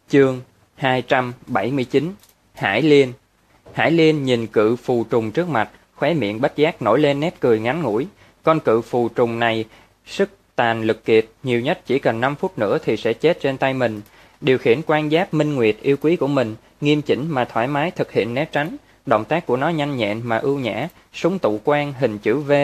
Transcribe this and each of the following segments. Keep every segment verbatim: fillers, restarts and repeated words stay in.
Chương hai trăm bảy mươi chín. Hải Liên. Hải Liên nhìn cự phù trùng trước mặt, khóe miệng bất giác nổi lên nét cười ngắn ngủi. Con cự phù trùng này sức tàn lực kiệt, nhiều nhất chỉ cần năm phút nữa thì sẽ chết trên tay mình. Điều khiển quan giáp minh nguyệt yêu quý của mình, nghiêm chỉnh mà thoải mái thực hiện né tránh. Động tác của nó nhanh nhẹn mà ưu nhã, súng tụ quang hình chữ V.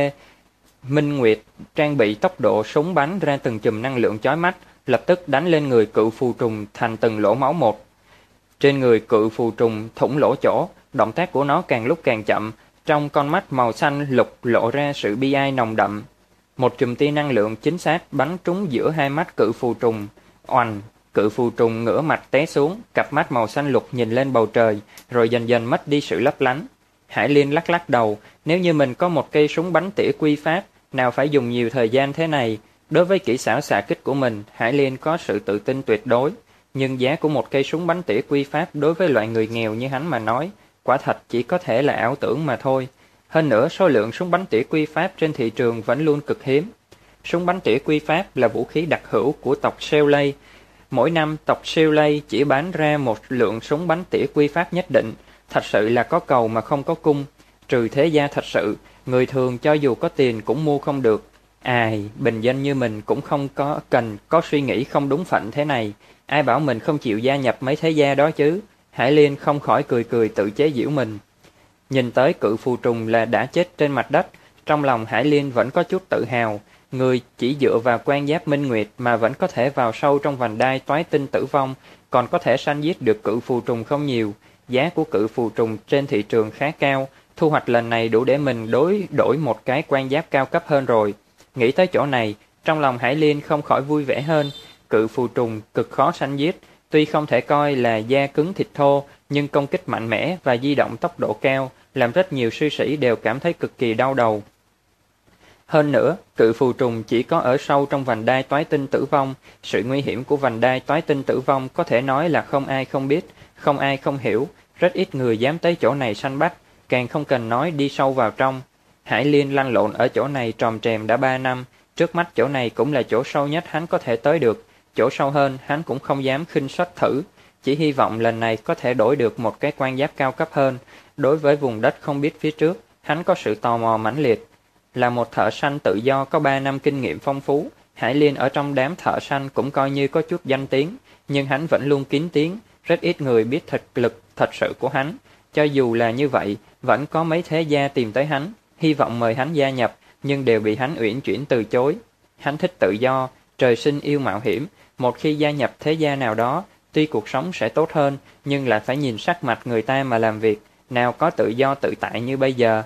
Minh Nguyệt trang bị tốc độ súng bắn ra từng chùm năng lượng chói mắt, lập tức đánh lên người cự phù trùng thành từng lỗ máu một. Trên người cự phù trùng thủng lỗ chỗ, động tác của nó càng lúc càng chậm, trong con mắt màu xanh lục lộ ra sự bi ai nồng đậm. Một chùm tia năng lượng chính xác bắn trúng giữa hai mắt cự phù trùng. Oành, cự phù trùng ngửa mặt té xuống, cặp mắt màu xanh lục nhìn lên bầu trời, rồi dần dần mất đi sự lấp lánh. Hải Liên lắc lắc đầu, nếu như mình có một cây súng bắn tỉa quy pháp, nào phải dùng nhiều thời gian thế này. Đối với kỹ xảo xạ kích của mình, Hải Liên có sự tự tin tuyệt đối, nhưng giá của một cây súng bắn tỉa quy pháp đối với loại người nghèo như hắn mà nói, quả thật chỉ có thể là ảo tưởng mà thôi. Hơn nữa, số lượng súng bắn tỉa quy pháp trên thị trường vẫn luôn cực hiếm. Súng bắn tỉa quy pháp là vũ khí đặc hữu của tộc Shelley. Mỗi năm, tộc Shelley chỉ bán ra một lượng súng bắn tỉa quy pháp nhất định, thật sự là có cầu mà không có cung. Trừ thế gia thật sự, người thường cho dù có tiền cũng mua không được. Ai, bình dân như mình cũng không có cần có suy nghĩ không đúng phận thế này. Ai bảo mình không chịu gia nhập mấy thế gia đó chứ? Hải Liên không khỏi cười cười tự chế giễu mình. Nhìn tới cự phù trùng là đã chết trên mặt đất, trong lòng Hải Liên vẫn có chút tự hào. Người chỉ dựa vào quan giáp minh nguyệt mà vẫn có thể vào sâu trong vành đai toái tinh tử vong, còn có thể săn giết được cự phù trùng không nhiều. Giá của cự phù trùng trên thị trường khá cao, thu hoạch lần này đủ để mình đối đổi một cái quan giáp cao cấp hơn rồi. Nghĩ tới chỗ này, trong lòng Hải Liên không khỏi vui vẻ hơn. Cự phù trùng cực khó săn giết, tuy không thể coi là da cứng thịt thô, nhưng công kích mạnh mẽ và di động tốc độ cao, làm rất nhiều sư sĩ đều cảm thấy cực kỳ đau đầu. Hơn nữa, cự phù trùng chỉ có ở sâu trong vành đai toái tinh tử vong, sự nguy hiểm của vành đai toái tinh tử vong có thể nói là không ai không biết, không ai không hiểu, rất ít người dám tới chỗ này săn bắt, càng không cần nói đi sâu vào trong. Hải Liên lăn lộn ở chỗ này tròm trèm đã ba năm, trước mắt chỗ này cũng là chỗ sâu nhất hắn có thể tới được, chỗ sâu hơn hắn cũng không dám khinh suất thử, chỉ hy vọng lần này có thể đổi được một cái quan giáp cao cấp hơn. Đối với vùng đất không biết phía trước, hắn có sự tò mò mãnh liệt. Là một thợ săn tự do có ba năm kinh nghiệm phong phú, Hải Liên ở trong đám thợ săn cũng coi như có chút danh tiếng, nhưng hắn vẫn luôn kín tiếng, rất ít người biết thực lực thật sự của hắn. Cho dù là như vậy, vẫn có mấy thế gia tìm tới hắn, hy vọng mời hắn gia nhập, nhưng đều bị hắn uyển chuyển từ chối. Hắn thích tự do, trời sinh yêu mạo hiểm, một khi gia nhập thế gia nào đó, tuy cuộc sống sẽ tốt hơn, nhưng lại phải nhìn sắc mặt người ta mà làm việc, nào có tự do tự tại như bây giờ.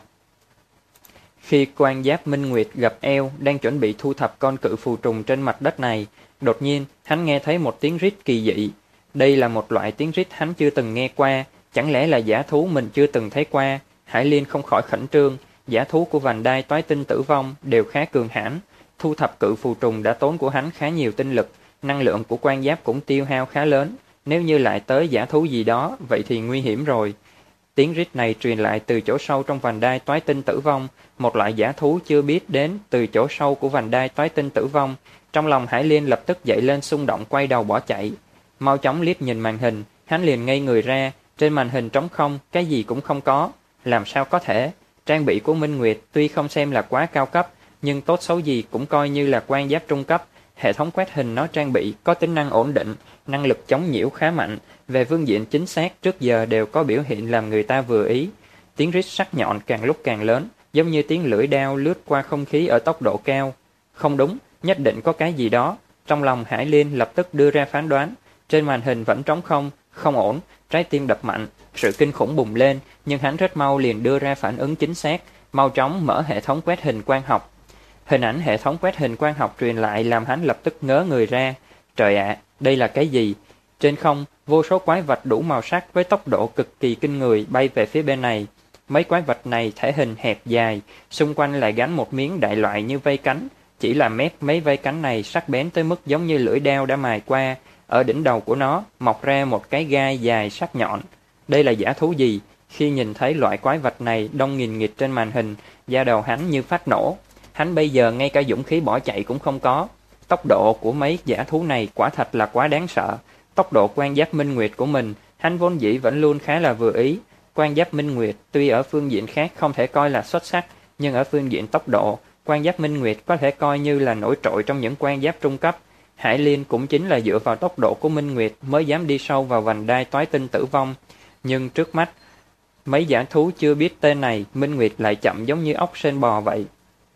Khi quan giáp minh nguyệt gặp eo đang chuẩn bị thu thập con cự phù trùng trên mặt đất này, đột nhiên hắn nghe thấy một tiếng rít kỳ dị. Đây là một loại tiếng rít hắn chưa từng nghe qua, chẳng lẽ là giả thú mình chưa từng thấy qua? Hải Liên không khỏi khẩn trương, giả thú của vành đai toái tinh tử vong đều khá cường hãn, thu thập cự phù trùng đã tốn của hắn khá nhiều tinh lực, năng lượng của quan giáp cũng tiêu hao khá lớn, nếu như lại tới giả thú gì đó, vậy thì nguy hiểm rồi. Tiếng rít này truyền lại từ chỗ sâu trong vành đai toái tinh tử vong, một loại giả thú chưa biết đến từ chỗ sâu của vành đai toái tinh tử vong. Trong lòng Hải Liên lập tức dậy lên xung động, quay đầu bỏ chạy. Mau chóng liếc nhìn màn hình, hắn liền ngây người ra, trên màn hình trống không, cái gì cũng không có. Làm sao có thể? Trang bị của Minh Nguyệt tuy không xem là quá cao cấp, nhưng tốt xấu gì cũng coi như là quan giáp trung cấp. Hệ thống quét hình nó trang bị có tính năng ổn định, năng lực chống nhiễu khá mạnh, về phương diện chính xác trước giờ đều có biểu hiện làm người ta vừa ý. Tiếng rít sắc nhọn càng lúc càng lớn, giống như tiếng lưỡi đao lướt qua không khí ở tốc độ cao. Không đúng, nhất định có cái gì đó. Trong lòng Hải Liên lập tức đưa ra phán đoán, trên màn hình vẫn trống không, không ổn, trái tim đập mạnh, sự kinh khủng bùng lên, nhưng hắn rất mau liền đưa ra phản ứng chính xác, mau chóng mở hệ thống quét hình quang học. Hình ảnh hệ thống quét hình quang học truyền lại làm hắn lập tức ngớ người ra. Trời ạ, đây là cái gì? Trên không, vô số quái vật đủ màu sắc với tốc độ cực kỳ kinh người bay về phía bên này. Mấy quái vật này thể hình hẹp dài, xung quanh lại gắn một miếng đại loại như vây cánh. Chỉ là mép mấy vây cánh này sắc bén tới mức giống như lưỡi dao đã mài qua. Ở đỉnh đầu của nó mọc ra một cái gai dài sắc nhọn. Đây là giả thú gì? Khi nhìn thấy loại quái vật này đông nghìn nghịt trên màn hình, da đầu hắn như phát nổ. Hắn bây giờ ngay cả dũng khí bỏ chạy cũng không có. Tốc độ của mấy giả thú này quả thật là quá đáng sợ. Tốc độ quan giáp minh nguyệt của mình, hắn vốn dĩ vẫn luôn khá là vừa ý. Quan giáp minh nguyệt tuy ở phương diện khác không thể coi là xuất sắc, nhưng ở phương diện tốc độ, quan giáp minh nguyệt có thể coi như là nổi trội trong những quan giáp trung cấp. Hải Liên cũng chính là dựa vào tốc độ của minh nguyệt mới dám đi sâu vào vành đai toái tinh tử vong. Nhưng trước mắt, mấy giả thú chưa biết tên này, minh nguyệt lại chậm giống như ốc sên bò vậy.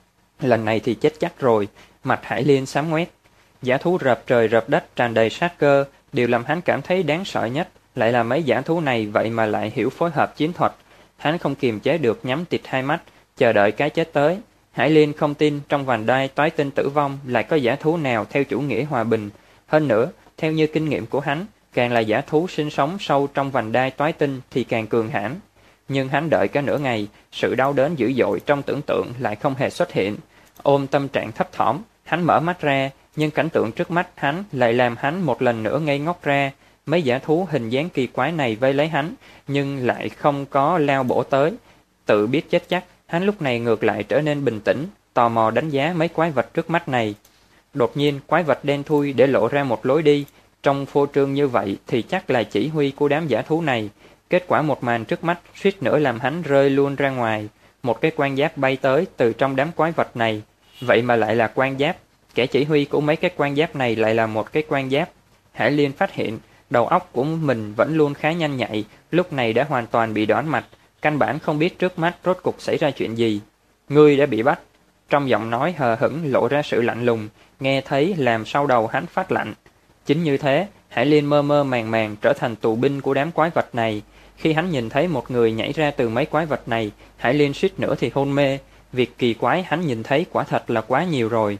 Lần này thì chết chắc rồi, mặt Hải Liên xám ngoét. Giả thú rợp trời rợp đất tràn đầy sát cơ, điều làm hắn cảm thấy đáng sợ nhất lại là mấy giả thú này vậy mà lại hiểu phối hợp chiến thuật. Hắn không kiềm chế được nhắm tịt hai mắt, chờ đợi cái chết tới. Hải Liên không tin trong vành đai toái tinh tử vong lại có giả thú nào theo chủ nghĩa hòa bình. Hơn nữa, theo như kinh nghiệm của hắn, càng là giả thú sinh sống sâu trong vành đai toái tinh thì càng cường hãn. Nhưng hắn đợi cả nửa ngày, sự đau đớn dữ dội trong tưởng tượng lại không hề xuất hiện. Ôm tâm trạng thấp thỏm, hắn mở mắt ra, nhưng cảnh tượng trước mắt hắn lại làm hắn một lần nữa ngây ngốc ra. Mấy giả thú hình dáng kỳ quái này vây lấy hắn, nhưng lại không có lao bổ tới. Tự biết chết chắc, hắn lúc này ngược lại trở nên bình tĩnh, tò mò đánh giá mấy quái vật trước mắt này. Đột nhiên, quái vật đen thui để lộ ra một lối đi. Trong phô trương như vậy thì chắc là chỉ huy của đám giả thú này. Kết quả một màn trước mắt suýt nữa làm hắn rơi luôn ra ngoài. Một cái quan giáp bay tới từ trong đám quái vật này. Vậy mà lại là quan giáp. Kẻ chỉ huy của mấy cái quan giáp này lại là một cái quan giáp. Hải Liên phát hiện, đầu óc của mình vẫn luôn khá nhanh nhạy, lúc này đã hoàn toàn bị đoán mạch, căn bản không biết trước mắt rốt cục xảy ra chuyện gì. Ngươi đã bị bắt. Trong giọng nói hờ hững lộ ra sự lạnh lùng, nghe thấy làm sau đầu hắn phát lạnh. Chính như thế, Hải Liên mơ mơ màng màng trở thành tù binh của đám quái vật này. Khi hắn nhìn thấy một người nhảy ra từ mấy quái vật này, Hải Liên suýt nữa thì hôn mê. Việc kỳ quái hắn nhìn thấy quả thật là quá nhiều rồi.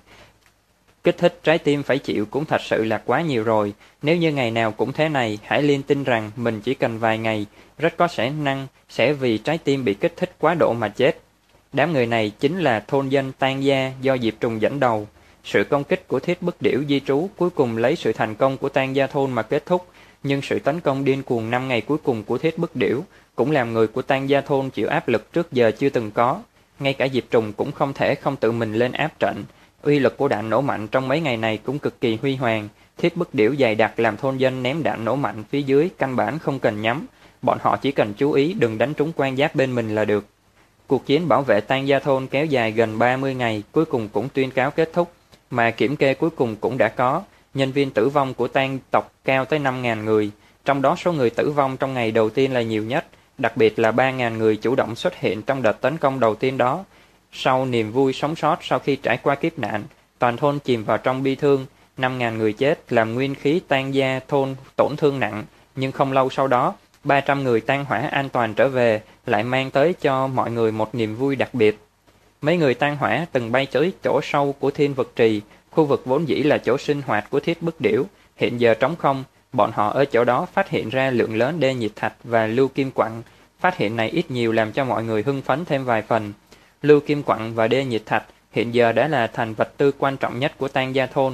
Kích thích trái tim phải chịu cũng thật sự là quá nhiều rồi. Nếu như ngày nào cũng thế này, Hải Liên tin rằng mình chỉ cần vài ngày, rất có khả năng sẽ vì trái tim bị kích thích quá độ mà chết. Đám người này chính là thôn dân Tan Gia do Diệp Trùng dẫn đầu. Sự công kích của Thiết Bức Điểu di trú cuối cùng lấy sự thành công của Tan Gia thôn mà kết thúc, nhưng sự tấn công điên cuồng năm ngày cuối cùng của Thiết Bức Điểu cũng làm người của Tan Gia thôn chịu áp lực trước giờ chưa từng có. Ngay cả Diệp Trùng cũng không thể không tự mình lên áp trận. Uy lực của đạn nổ mạnh trong mấy ngày này cũng cực kỳ huy hoàng. Thiết Bức Điểu dày đặc làm thôn dân ném đạn nổ mạnh phía dưới căn bản không cần nhắm. Bọn họ chỉ cần chú ý đừng đánh trúng quan giáp bên mình là được. Cuộc chiến bảo vệ Tan Gia thôn kéo dài gần ba mươi ngày, cuối cùng cũng tuyên cáo kết thúc. Mà kiểm kê cuối cùng cũng đã có. Nhân viên tử vong của Tan tộc cao tới năm nghìn người. Trong đó số người tử vong trong ngày đầu tiên là nhiều nhất. Đặc biệt là ba nghìn người chủ động xuất hiện trong đợt tấn công đầu tiên đó. Sau niềm vui sống sót sau khi trải qua kiếp nạn, toàn thôn chìm vào trong bi thương. năm nghìn người chết làm nguyên khí Tan Gia thôn tổn thương nặng. Nhưng không lâu sau đó, ba trăm người tan hỏa an toàn trở về, lại mang tới cho mọi người một niềm vui đặc biệt. Mấy người tan hỏa từng bay tới chỗ sâu của Thiên Vực Trì, khu vực vốn dĩ là chỗ sinh hoạt của Thiết Bức Điểu, hiện giờ trống không. Bọn họ ở chỗ đó phát hiện ra lượng lớn đê nhiệt thạch và lưu kim quặng. Phát hiện này ít nhiều làm cho mọi người hưng phấn thêm vài phần. Lưu kim quặng và đê nhiệt thạch hiện giờ đã là thành vật tư quan trọng nhất của Tan Gia thôn.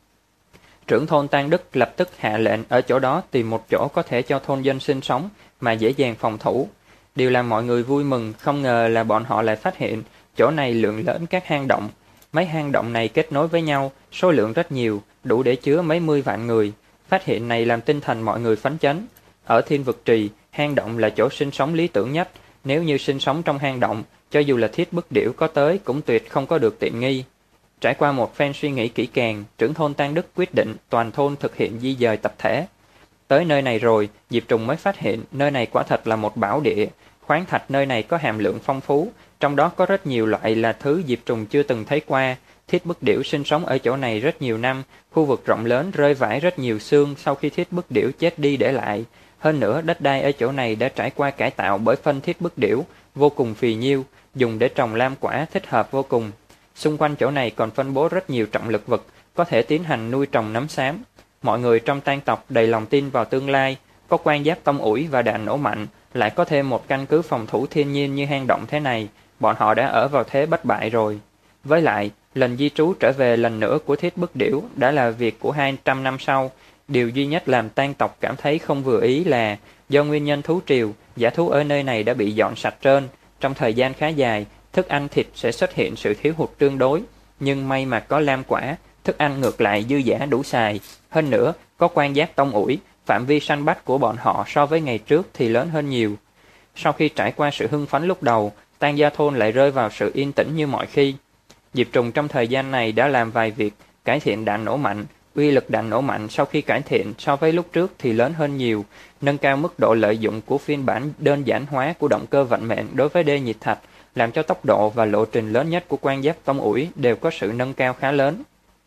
Trưởng thôn Tan Đức lập tức hạ lệnh ở chỗ đó tìm một chỗ có thể cho thôn dân sinh sống mà dễ dàng phòng thủ. Điều làm mọi người vui mừng không ngờ là bọn họ lại phát hiện chỗ này lượng lớn các hang động. Mấy hang động này kết nối với nhau, số lượng rất nhiều, đủ để chứa mấy mươi vạn người. Phát hiện này làm tinh thần mọi người phấn chấn. Ở Thiên Vực Trì, hang động là chỗ sinh sống lý tưởng nhất. Nếu như sinh sống trong hang động, cho dù là Thiết Bức Điểu có tới cũng tuyệt không có được tiện nghi. Trải qua một phen suy nghĩ kỹ càng, trưởng thôn Tan Đức quyết định toàn thôn thực hiện di dời tập thể. Tới nơi này rồi, Diệp Trùng mới phát hiện nơi này quả thật là một bảo địa. Khoáng thạch nơi này có hàm lượng phong phú, trong đó có rất nhiều loại là thứ Diệp Trùng chưa từng thấy qua. Thiết Bức Điểu sinh sống ở chỗ này rất nhiều năm, khu vực rộng lớn rơi vãi rất nhiều xương sau khi Thiết Bức Điểu chết đi để lại. Hơn nữa, đất đai ở chỗ này đã trải qua cải tạo bởi phân Thiết Bức Điểu, vô cùng phì nhiêu, dùng để trồng lam quả thích hợp vô cùng. Xung quanh chỗ này còn phân bố rất nhiều trọng lực vực, có thể tiến hành nuôi trồng nấm xám. Mọi người trong Tan tộc đầy lòng tin vào tương lai, có quan giáp tông ủi và đạn nổ mạnh, lại có thêm một căn cứ phòng thủ thiên nhiên như hang động thế này, bọn họ đã ở vào thế bất bại rồi. Với lại, lần di trú trở về lần nữa của Thiết Bức Điểu đã là việc của hai trăm năm sau. Điều duy nhất làm Tan tộc cảm thấy không vừa ý là do nguyên nhân thú triều, giả thú ở nơi này đã bị dọn sạch trơn. Trong thời gian khá dài, thức ăn thịt sẽ xuất hiện sự thiếu hụt tương đối, nhưng may mà có lam quả, thức ăn ngược lại dư dả đủ xài. Hơn nữa, có quan giáp tông ủi, phạm vi săn bắt của bọn họ so với ngày trước thì lớn hơn nhiều. Sau khi trải qua sự hưng phấn lúc đầu, Tang Gia thôn lại rơi vào sự yên tĩnh như mọi khi. Diệp Trùng trong thời gian này đã làm vài việc cải thiện đạn nổ mạnh. Uy lực đạn nổ mạnh sau khi cải thiện so với lúc trước thì lớn hơn nhiều, nâng cao mức độ lợi dụng của phiên bản đơn giản hóa của động cơ vận mệnh đối với đê nhiệt thạch, làm cho tốc độ và lộ trình lớn nhất của quan giáp tông ủi đều có sự nâng cao khá lớn.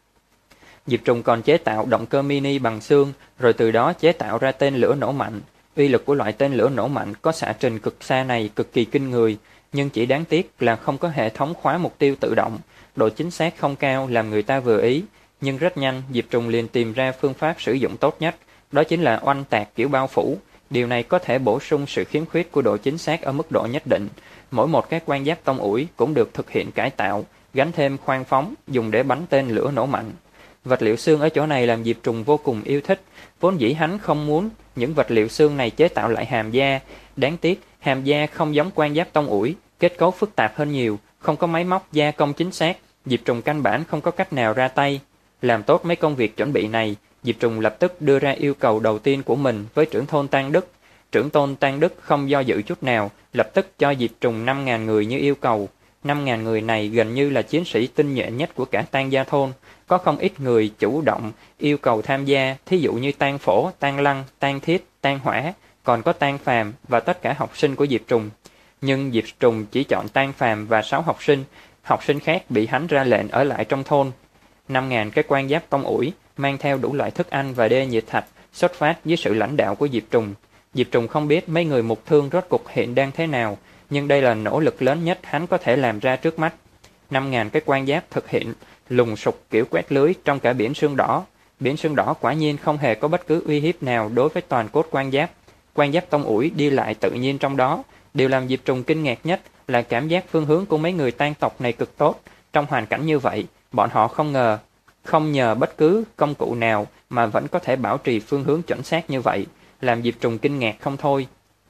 Diệp Trùng còn chế tạo động cơ mini bằng xương, rồi từ đó chế tạo ra tên lửa nổ mạnh. Uy lực của loại tên lửa nổ mạnh có xạ trình cực xa này cực kỳ kinh người, nhưng chỉ đáng tiếc là không có hệ thống khóa mục tiêu tự động, độ chính xác không cao làm người ta vừa ý. Nhưng rất nhanh, Diệp Trùng liền tìm ra phương pháp sử dụng tốt nhất, đó chính là oanh tạc kiểu bao phủ. Điều này có thể bổ sung sự khiếm khuyết của độ chính xác ở mức độ nhất định. Mỗi một các quan giáp tông ủi cũng được thực hiện cải tạo, gắn thêm khoang phóng dùng để bắn tên lửa nổ mạnh. Vật liệu xương ở chỗ này làm Diệp Trùng vô cùng yêu thích, vốn dĩ hắn không muốn những vật liệu xương này chế tạo lại hàm da. Đáng tiếc, hàm da không giống quan giáp tông ủi, kết cấu phức tạp hơn nhiều, không có máy móc gia công chính xác, Diệp Trùng căn bản không có cách nào ra tay. Làm tốt mấy công việc chuẩn bị này, Diệp Trùng lập tức đưa ra yêu cầu đầu tiên của mình với trưởng thôn Tang Đức. Trưởng tôn Tang Đức không do dự chút nào, lập tức cho Diệp Trùng năm nghìn người như yêu cầu. năm nghìn người này gần như là chiến sĩ tinh nhuệ nhất của cả Tang Gia thôn. Có không ít người chủ động yêu cầu tham gia, thí dụ như Tang Phổ, Tang Lăng, Tang Thiết, Tang Hỏa, còn có Tang Phàm và tất cả học sinh của Diệp Trùng. Nhưng Diệp Trùng chỉ chọn Tang Phàm và sáu học sinh, học sinh khác bị hắn ra lệnh ở lại trong thôn. năm nghìn cái quan giáp tông ủi mang theo đủ loại thức ăn và đê nhiệt thạch, xuất phát dưới sự lãnh đạo của Diệp Trùng. Diệp Trùng không biết mấy người mục thương rốt cục hiện đang thế nào, nhưng đây là nỗ lực lớn nhất hắn có thể làm ra trước mắt. năm nghìn cái quan giáp thực hiện lùng sục kiểu quét lưới trong cả biển sương đỏ. Biển sương đỏ quả nhiên không hề có bất cứ uy hiếp nào đối với toàn cốt quan giáp. Quan giáp tông ủi đi lại tự nhiên trong đó. Điều làm Diệp Trùng kinh ngạc nhất là cảm giác phương hướng của mấy người Tang tộc này cực tốt. Trong hoàn cảnh như vậy, bọn họ không ngờ, không nhờ bất cứ công cụ nào mà vẫn có thể bảo trì phương hướng chuẩn xác như vậy, làm Diệp Trùng kinh ngạc không thôi.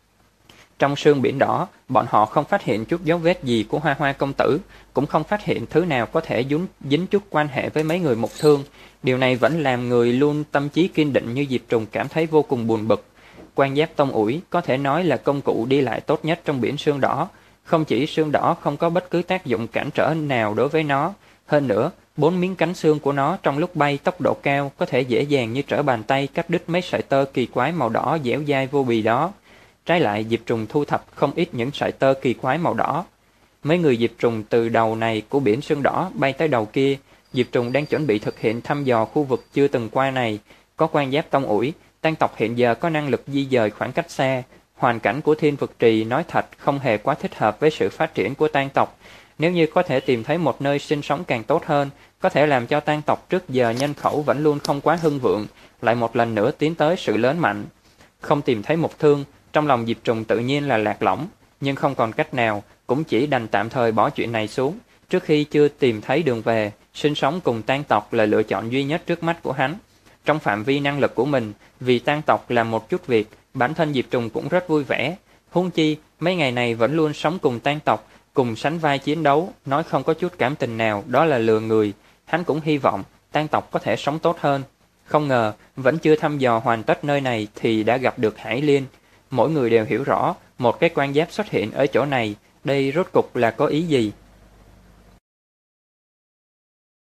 Trong sương biển đỏ, bọn họ không phát hiện chút dấu vết gì của Hoa Hoa công tử, cũng không phát hiện thứ nào có thể dính, dính chút quan hệ với mấy người mục thương. Điều này vẫn làm người luôn tâm trí kiên định như Diệp Trùng cảm thấy vô cùng buồn bực. Quan giáp tông ủi có thể nói là công cụ đi lại tốt nhất trong biển sương đỏ. Không chỉ sương đỏ không có bất cứ tác dụng cản trở nào đối với nó, hơn nữa, bốn miếng cánh xương của nó trong lúc bay tốc độ cao có thể dễ dàng như trở bàn tay cắt đứt mấy sợi tơ kỳ quái màu đỏ dẻo dai vô bì đó. Trái lại, Diệp Trùng thu thập không ít những sợi tơ kỳ quái màu đỏ. Mấy người Diệp Trùng từ đầu này của biển sương đỏ bay tới đầu kia. Diệp Trùng đang chuẩn bị thực hiện thăm dò khu vực chưa từng qua này. Có quan giáp tông ủi, Tang tộc hiện giờ có năng lực di dời khoảng cách xa. Hoàn cảnh của thiên vực trì nói thật không hề quá thích hợp với sự phát triển của Tang tộc. Nếu như có thể tìm thấy một nơi sinh sống càng tốt hơn, có thể làm cho Tang tộc trước giờ nhân khẩu vẫn luôn không quá hưng vượng, lại một lần nữa tiến tới sự lớn mạnh. Không tìm thấy mục thương, trong lòng Diệp Trùng tự nhiên là lạc lõng, nhưng không còn cách nào, cũng chỉ đành tạm thời bỏ chuyện này xuống. Trước khi chưa tìm thấy đường về, sinh sống cùng Tang tộc là lựa chọn duy nhất trước mắt của hắn. Trong phạm vi năng lực của mình, vì Tang tộc làm một chút việc, bản thân Diệp Trùng cũng rất vui vẻ. Huống chi, mấy ngày này vẫn luôn sống cùng Tang tộc, cùng sánh vai chiến đấu, nói không có chút cảm tình nào, đó là lừa người. Hắn cũng hy vọng Tang tộc có thể sống tốt hơn. Không ngờ, vẫn chưa thăm dò hoàn tất nơi này thì đã gặp được Hải Liên. Mỗi người đều hiểu rõ, một cái quan giáp xuất hiện ở chỗ này, đây rốt cục là có ý gì.